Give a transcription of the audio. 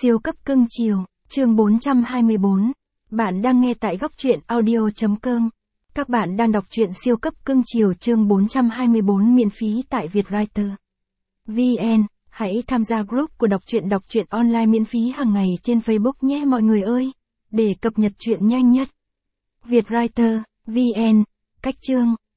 Siêu cấp cưng chiều, chương 424. Bạn đang nghe tại góc truyện audio.com. Các bạn đang đọc truyện siêu cấp cưng chiều chương 424 miễn phí tại Vietwriter VN. Hãy tham gia group của đọc truyện online miễn phí hàng ngày trên Facebook nhé mọi người ơi, để cập nhật truyện nhanh nhất. Vietwriter VN. Cách chương